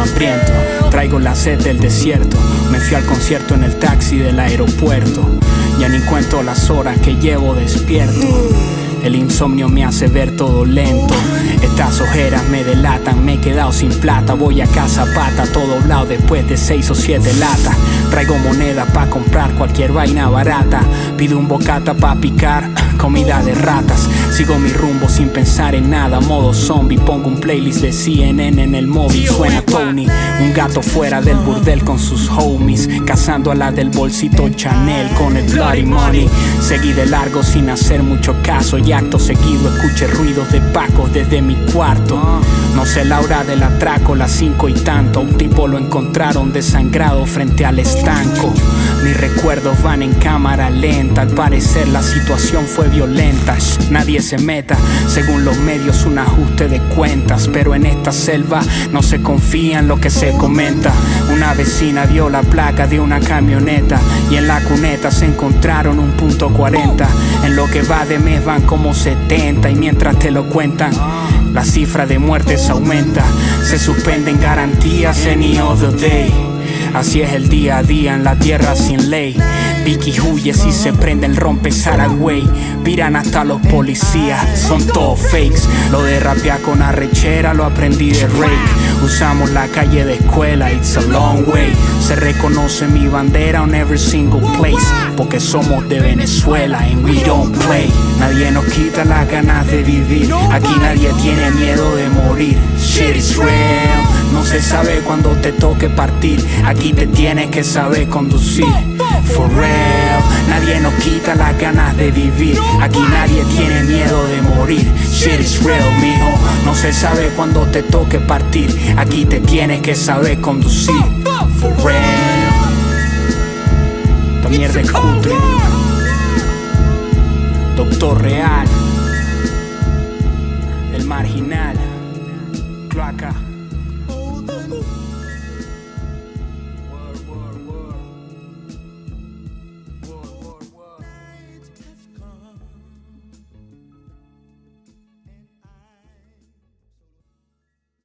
hambriento. Traigo la sed del desierto. Me fui al concierto en el taxi del aeropuerto. Ya ni cuento las horas que llevo despierto. El insomnio me hace ver todo lento. Estas ojeras me delatan. Me he quedado sin plata. Voy a casa pata, todo doblado después de 6 o 7 latas. Traigo moneda pa' comprar cualquier vaina barata. Pido un bocata pa' picar, comida de ratas. Sigo mi rumbo sin pensar en nada, modo zombie. Pongo un playlist de CNN en el móvil. Suena Tony, un gato fuera del burdel con sus homies, cazando a la del bolsito Chanel con el bloody money. Seguí de largo sin hacer mucho caso y acto seguido escuché ruidos de pacos desde mi cuarto. No sé la hora del atraco, las 5 y tanto. Un tipo lo encontraron desangrado frente al estanco. Mis recuerdos van en cámara lenta. Al parecer la situación fue violenta. Nadie se meta, según los medios un ajuste de cuentas. Pero en esta selva no se confía en lo que se comenta. Una vecina vio la placa de una camioneta y en la cuneta se encontraron un .40. En lo que va de mes van como 70 y mientras te lo cuentan la cifra de muertes aumenta. Se suspenden garantías any other day. Así es el día a día en la tierra sin ley. Vicky huye si se prende el rompe Saragüey. Viran hasta los policías, son todos fakes. Lo de rapear con arrechera lo aprendí de Rake. Usamos la calle de escuela, it's a long way. Se reconoce mi bandera on every single place, porque somos de Venezuela and we don't play. Nadie nos quita las ganas de vivir. Aquí nadie tiene miedo de morir. Shit is real. No se sabe cuándo te toque partir. Aquí te tienes que saber conducir. For real. Nadie nos quita las ganas de vivir. Aquí nadie tiene miedo de morir. Shit is real, mijo. No se sabe cuándo te toque partir. Aquí te tienes que saber conducir. For real. Esta mierda es cutre. Doctor Real. El marginal. Cloaca.